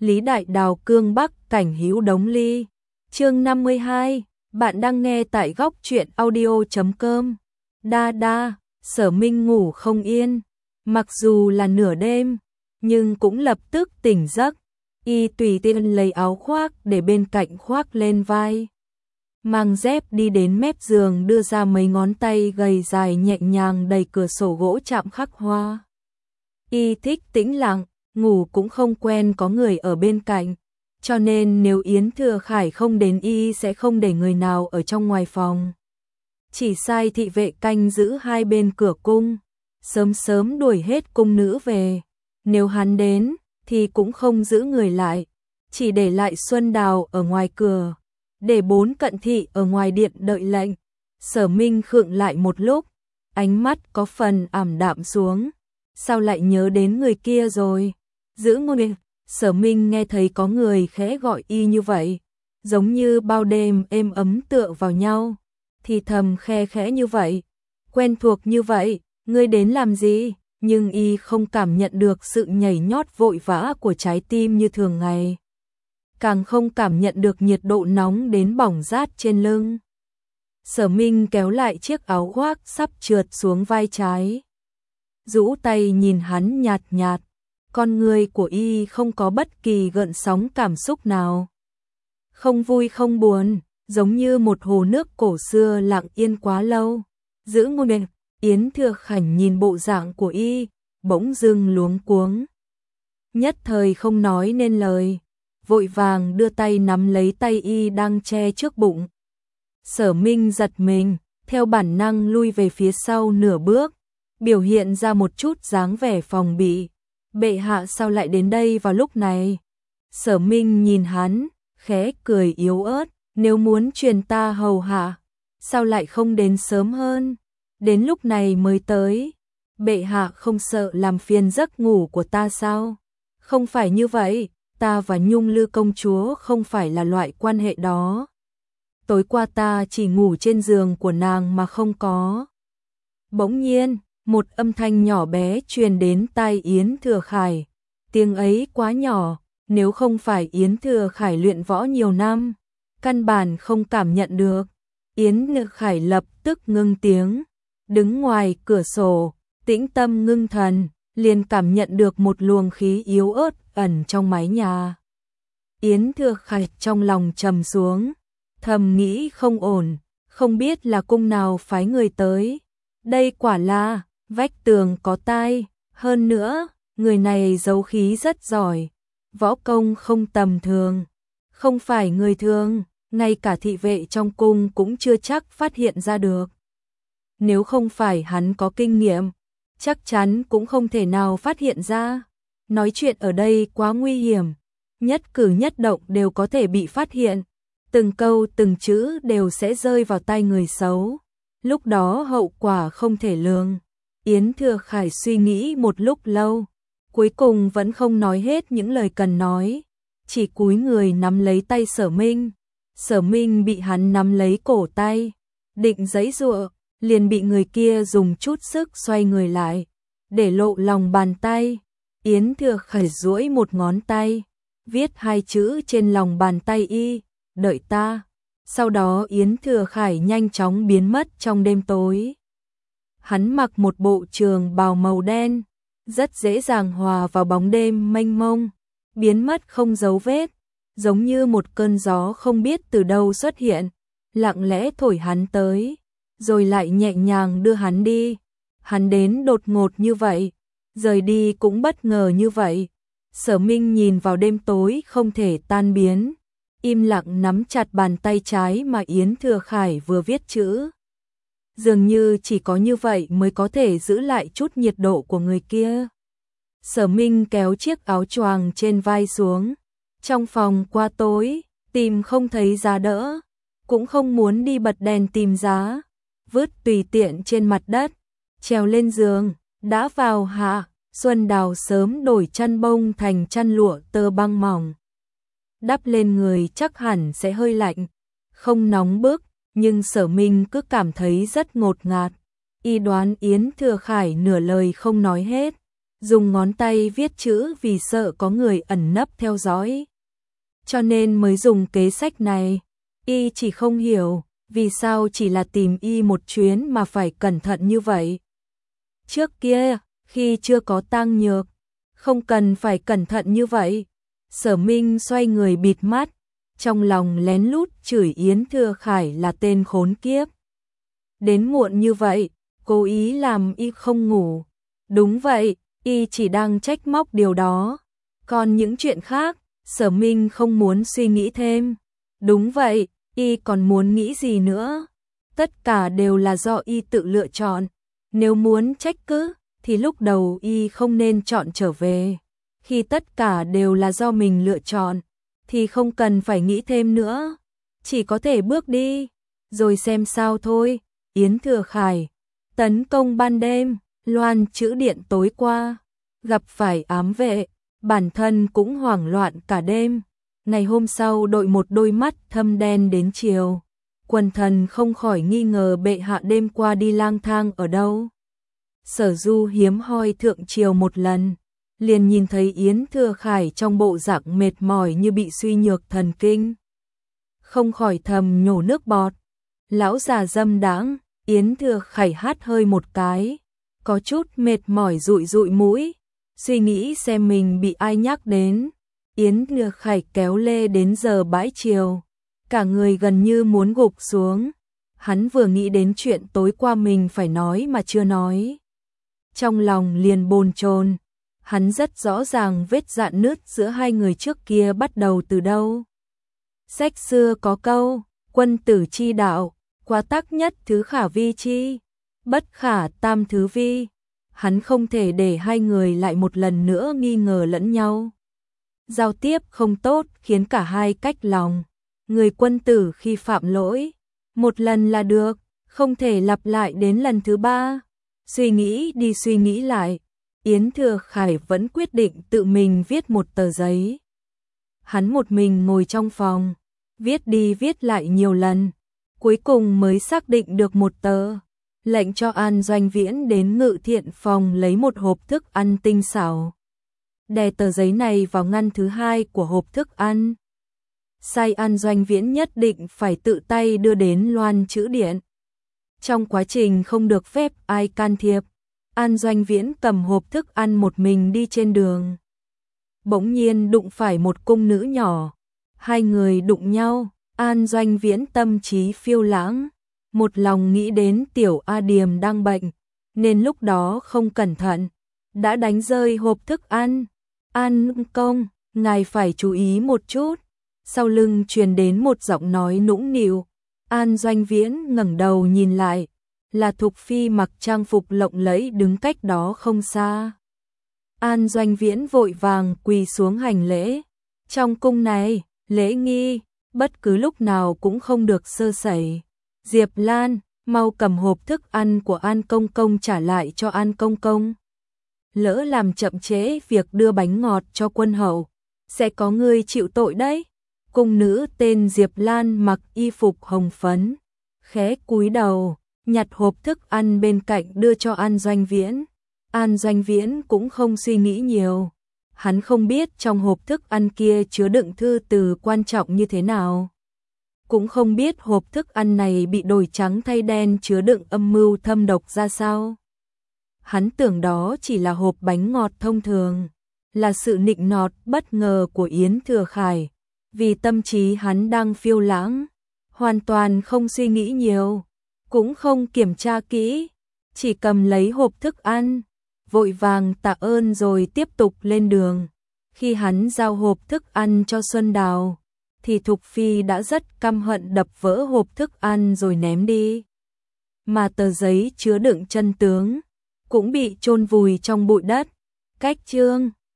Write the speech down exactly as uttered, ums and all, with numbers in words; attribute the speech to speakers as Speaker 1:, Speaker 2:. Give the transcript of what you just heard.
Speaker 1: Lý Đại Đào cương Bắc cảnh hữu đống ly. Chương năm mươi hai, bạn đang nghe tại góc truyện audio chấm com. Đa đa, Sở Minh ngủ không yên, mặc dù là nửa đêm, nhưng cũng lập tức tỉnh giấc. Y tùy tiện lấy áo khoác để bên cạnh khoác lên vai, mang dép đi đến mép giường, đưa ra mấy ngón tay gầy dài nhẹ nhàng đẩy cửa sổ gỗ chạm khắc hoa. Y thích tĩnh lặng, ngủ cũng không quen có người ở bên cạnh, cho nên nếu Yến Thừa Khải không đến Y sẽ không để người nào ở trong ngoài phòng. Chỉ sai thị vệ canh giữ hai bên cửa cung, sớm sớm đuổi hết cung nữ về. Nếu hắn đến thì cũng không giữ người lại, chỉ để lại Xuân Đào ở ngoài cửa, để bốn cận thị ở ngoài điện đợi lệnh. Sở Minh khựng lại một lúc, ánh mắt có phần ảm đạm xuống. Sao lại nhớ đến người kia rồi? Giữ ngôn. Sở Minh nghe thấy có người khẽ gọi y như vậy, giống như bao đêm êm ấm tựa vào nhau, thì thầm khe khẽ như vậy, quen thuộc như vậy, ngươi đến làm gì? Nhưng y không cảm nhận được sự nhảy nhót vội vã của trái tim như thường ngày, càng không cảm nhận được nhiệt độ nóng đến bỏng rát trên lưng. Sở Minh kéo lại chiếc áo khoác sắp trượt xuống vai trái, rũ tay nhìn hắn nhạt nhạt, con người của y không có bất kỳ gợn sóng cảm xúc nào, không vui không buồn, giống như một hồ nước cổ xưa lặng yên quá lâu. Giữ ngôn. Yến Thừa Khải nhìn bộ dạng của y, bỗng dưng luống cuống, nhất thời không nói nên lời, vội vàng đưa tay nắm lấy tay y đang che trước bụng. Sở Minh giật mình, theo bản năng lui về phía sau nửa bước, biểu hiện ra một chút dáng vẻ phòng bị. Bệ hạ sao lại đến đây vào lúc này? Sở Minh nhìn hắn, khẽ cười yếu ớt, nếu muốn truyền ta hầu hạ, sao lại không đến sớm hơn? Đến lúc này mới tới, bệ hạ không sợ làm phiền giấc ngủ của ta sao? Không phải như vậy, ta và Nhung Lư công chúa không phải là loại quan hệ đó. Tối qua ta chỉ ngủ trên giường của nàng mà không có. Bỗng nhiên, một âm thanh nhỏ bé truyền đến tai Yến Thừa Khải. Tiếng ấy quá nhỏ, nếu không phải Yến Thừa Khải luyện võ nhiều năm, căn bản không cảm nhận được. Yến Thừa Khải lập tức ngưng tiếng, đứng ngoài cửa sổ, tĩnh tâm ngưng thần, liền cảm nhận được một luồng khí yếu ớt ẩn trong mái nhà. Yến Thừa Khải trong lòng trầm xuống, thầm nghĩ không ổn, không biết là cung nào phái người tới. Đây quả là vách tường có tai, hơn nữa, người này giấu khí rất giỏi, võ công không tầm thường, không phải người thường, ngay cả thị vệ trong cung cũng chưa chắc phát hiện ra được. Nếu không phải hắn có kinh nghiệm, chắc chắn cũng không thể nào phát hiện ra. Nói chuyện ở đây quá nguy hiểm, nhất cử nhất động đều có thể bị phát hiện, từng câu từng chữ đều sẽ rơi vào tai người xấu, lúc đó hậu quả không thể lường. Yến Thừa Khải suy nghĩ một lúc lâu, cuối cùng vẫn không nói hết những lời cần nói, chỉ cúi người nắm lấy tay Sở Minh. Sở Minh bị hắn nắm lấy cổ tay, định giãy giụa, liền bị người kia dùng chút sức xoay người lại, để lộ lòng bàn tay. Yến Thừa Khải duỗi một ngón tay, viết hai chữ trên lòng bàn tay y, đợi ta. Sau đó Yến Thừa Khải nhanh chóng biến mất trong đêm tối. Hắn mặc một bộ trường bào màu đen, rất dễ dàng hòa vào bóng đêm mênh mông, biến mất không dấu vết, giống như một cơn gió không biết từ đâu xuất hiện, lặng lẽ thổi hắn tới, rồi lại nhẹ nhàng đưa hắn đi. Hắn đến đột ngột như vậy, rời đi cũng bất ngờ như vậy. Sở Minh nhìn vào đêm tối không thể tan biến, im lặng nắm chặt bàn tay trái mà Yến Thừa Khải vừa viết chữ. Dường như chỉ có như vậy mới có thể giữ lại chút nhiệt độ của người kia. Sở Minh kéo chiếc áo choàng trên vai xuống. Trong phòng qua tối, tìm không thấy giá đỡ, cũng không muốn đi bật đèn tìm giá, vứt tùy tiện trên mặt đất, trèo lên giường, đã vào hạ. Xuân Đào sớm đổi chăn bông thành chăn lụa tơ băng mỏng, đắp lên người chắc hẳn sẽ hơi lạnh, không nóng bức, nhưng Sở Minh cứ cảm thấy rất ngột ngạt. Y đoán Yến Thừa Khải nửa lời không nói hết, dùng ngón tay viết chữ vì sợ có người ẩn nấp theo dõi. Cho nên mới dùng kế sách này. Y chỉ không hiểu, vì sao chỉ là tìm y một chuyến mà phải cẩn thận như vậy. Trước kia, khi chưa có Tang Nhược, không cần phải cẩn thận như vậy. Sở Minh xoay người bịt mắt, trong lòng lén lút chửi Yến Thừa Khải là tên khốn kiếp. Đến muộn như vậy, cố ý làm y không ngủ. Đúng vậy, y chỉ đang trách móc điều đó. Còn những chuyện khác, Sở Minh không muốn suy nghĩ thêm. Đúng vậy, y còn muốn nghĩ gì nữa? Tất cả đều là do y tự lựa chọn. Nếu muốn trách cứ, thì lúc đầu y không nên chọn trở về. Khi tất cả đều là do mình lựa chọn, thì không cần phải nghĩ thêm nữa. Chỉ có thể bước đi, rồi xem sao thôi. Yến Thừa Khải tấn công ban đêm, loan chữ điện tối qua, gặp phải ám vệ, bản thân cũng hoảng loạn cả đêm. Ngày hôm sau đội một đôi mắt thâm đen đến chiều. Quần thần không khỏi nghi ngờ bệ hạ đêm qua đi lang thang ở đâu. Sở Du hiếm hoi thượng triều một lần, liền nhìn thấy Yến Thừa Khải trong bộ dạng mệt mỏi như bị suy nhược thần kinh. Không khỏi thầm nhổ nước bọt. Lão già dâm đãng. Yến Thừa Khải hắt hơi một cái, có chút mệt mỏi dụi dụi mũi, suy nghĩ xem mình bị ai nhắc đến. Yến Thừa Khải kéo lê đến giờ bãi chiều, cả người gần như muốn gục xuống. Hắn vừa nghĩ đến chuyện tối qua mình phải nói mà chưa nói, trong lòng liền bồn chồn. Hắn rất rõ ràng vết rạn nứt giữa hai người trước kia bắt đầu từ đâu. Sách xưa có câu, quân tử chi đạo, quá tắc nhất thứ khả vi chi, bất khả tam thứ vi. Hắn không thể để hai người lại một lần nữa nghi ngờ lẫn nhau. Giao tiếp không tốt khiến cả hai cách lòng. Người quân tử khi phạm lỗi, một lần là được, không thể lặp lại đến lần thứ ba. Suy nghĩ đi suy nghĩ lại, Yến Thừa Khải vẫn quyết định tự mình viết một tờ giấy. Hắn một mình ngồi trong phòng, viết đi viết lại nhiều lần, cuối cùng mới xác định được một tờ. Lệnh cho An Doanh Viễn đến Ngự Thiện phòng lấy một hộp thức ăn tinh xảo, đè tờ giấy này vào ngăn thứ hai của hộp thức ăn. Sai An Doanh Viễn nhất định phải tự tay đưa đến loan chữ điện. Trong quá trình không được phép ai can thiệp, An Doanh Viễn cầm hộp thức ăn một mình đi trên đường. Bỗng nhiên đụng phải một cung nữ nhỏ, hai người đụng nhau. An Doanh Viễn tâm trí phiêu lãng, một lòng nghĩ đến tiểu A Điềm đang bệnh, nên lúc đó không cẩn thận, đã đánh rơi hộp thức ăn. An công, ngài phải chú ý một chút. Sau lưng truyền đến một giọng nói nũng nịu. An Doanh Viễn ngẩng đầu nhìn lại, là Thục Phi mặc trang phục lộng lẫy đứng cách đó không xa. An Doanh Viễn vội vàng quỳ xuống hành lễ. Trong cung này, lễ nghi, bất cứ lúc nào cũng không được sơ sẩy. Diệp Lan, mau cầm hộp thức ăn của An Công Công trả lại cho An Công Công. Lỡ làm chậm trễ việc đưa bánh ngọt cho quân hậu, sẽ có người chịu tội đấy. Cung nữ tên Diệp Lan mặc y phục hồng phấn, khẽ cúi đầu, nhặt hộp thức ăn bên cạnh đưa cho An Doanh Viễn. An Doanh Viễn cũng không suy nghĩ nhiều. Hắn không biết trong hộp thức ăn kia chứa đựng thư từ quan trọng như thế nào. Cũng không biết hộp thức ăn này bị đổi trắng thay đen chứa đựng âm mưu thâm độc ra sao. Hắn tưởng đó chỉ là hộp bánh ngọt thông thường, là sự nịnh nọt bất ngờ của Yến Thừa Khải. Vì tâm trí hắn đang phiêu lãng, hoàn toàn không suy nghĩ nhiều, cũng không kiểm tra kỹ, chỉ cầm lấy hộp thức ăn, vội vàng tạ ơn rồi tiếp tục lên đường. Khi hắn giao hộp thức ăn cho Xuân Đào, thì Thục Phi đã rất căm hận đập vỡ hộp thức ăn rồi ném đi. Mà tờ giấy chứa đựng chân tướng cũng bị chôn vùi trong bụi đất. Cách chương